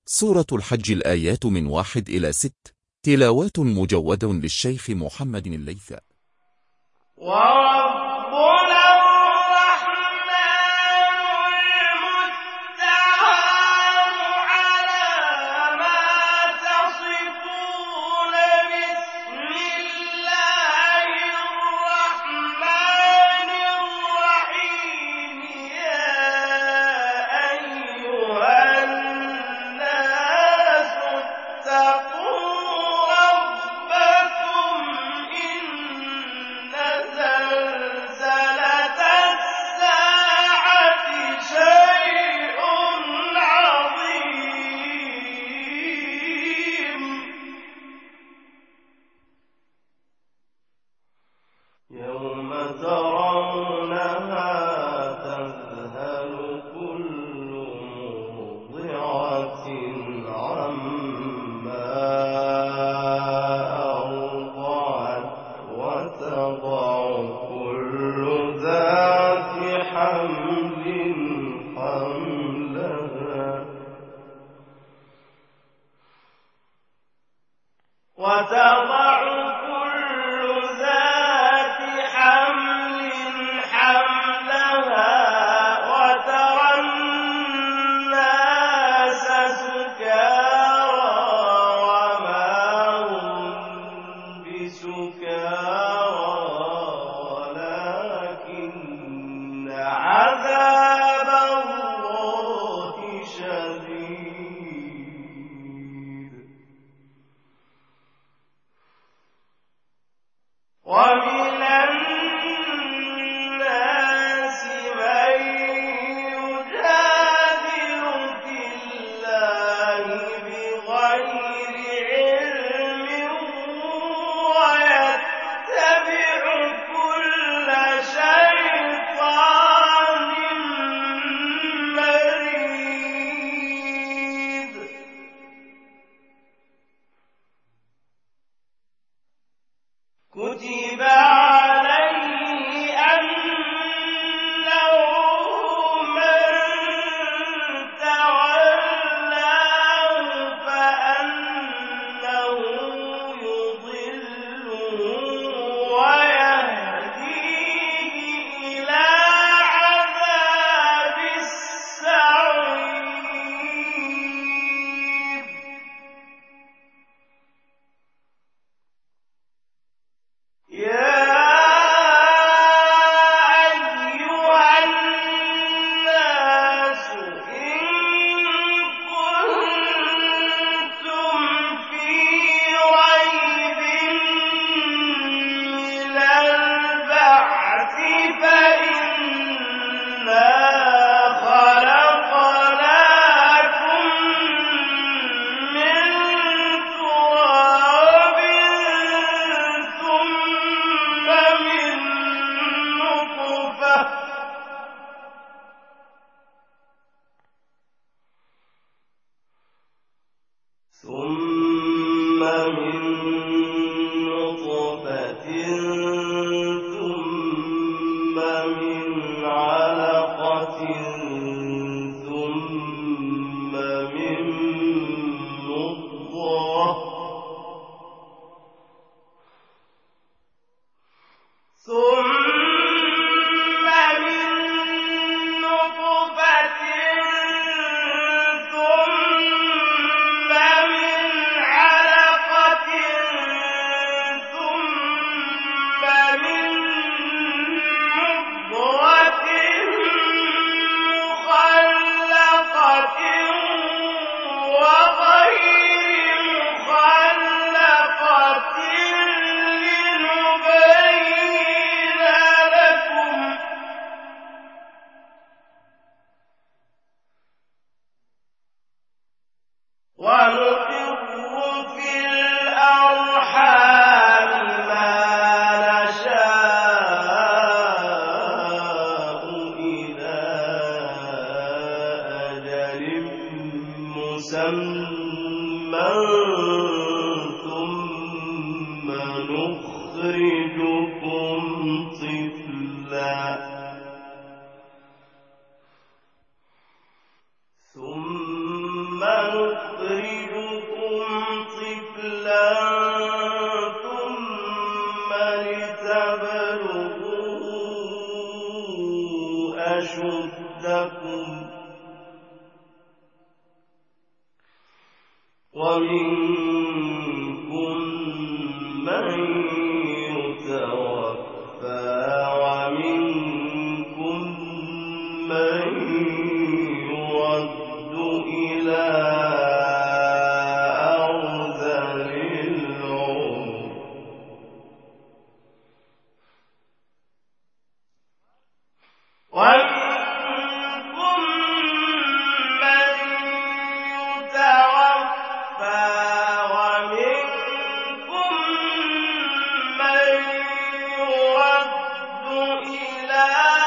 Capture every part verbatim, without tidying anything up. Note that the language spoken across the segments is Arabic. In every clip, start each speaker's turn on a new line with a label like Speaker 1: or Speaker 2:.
Speaker 1: سورة الحج الآيات من واحد إلى ست. تلاوات مجود للشيخ محمد الليث.
Speaker 2: وربنا يوم ترونها تذهل كل مرضعة عما أرضعت وتضع كل ذات حمل حملها وتضع عذاب الله شديد ومن الناس من يجادل في الله بغير علم ويتبع كل شيطان مريد كتب عليه أنه من تولاه فأنه يضله ويهديه إلى عذاب السعير يا ثم من نطفة ثم من علقة ثم من مضغة ثم من نطفة ونقر في الأرحام ما نشاء إلى أجل مسمى ثم نخرجكم طفلا ثم نخرجكم نخرجكم طفلا ثم لتبلغوا أشدكم ومنكم من يتوفى ومنكم من يرد إلى أرذل العمر ومنكم من يتوفى ومنكم من يرد إلى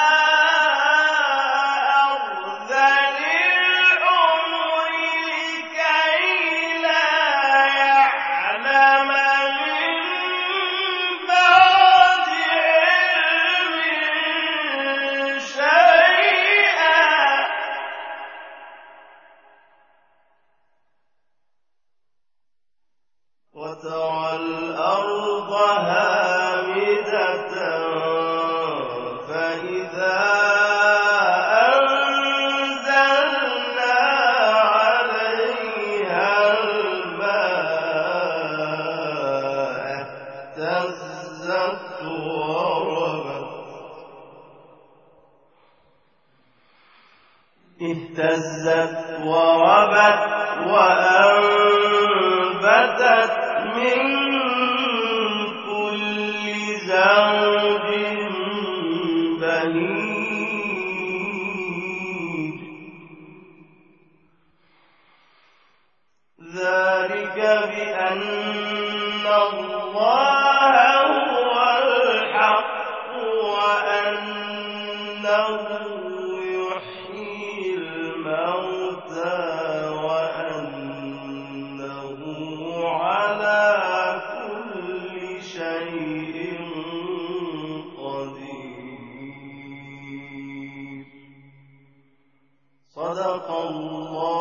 Speaker 2: أرذل العمر لكي لا يعلم من بعد علم شيئا وترى الأرض هامدة فإذا أنزلنا عليها الماء اهتزت وربت اهتزت وربت وأنبتت من كل زوج بهيج ذلك بأن الله هو الحق وأنه يحيي الموتى وأنه على كل شيء قدير صدق الله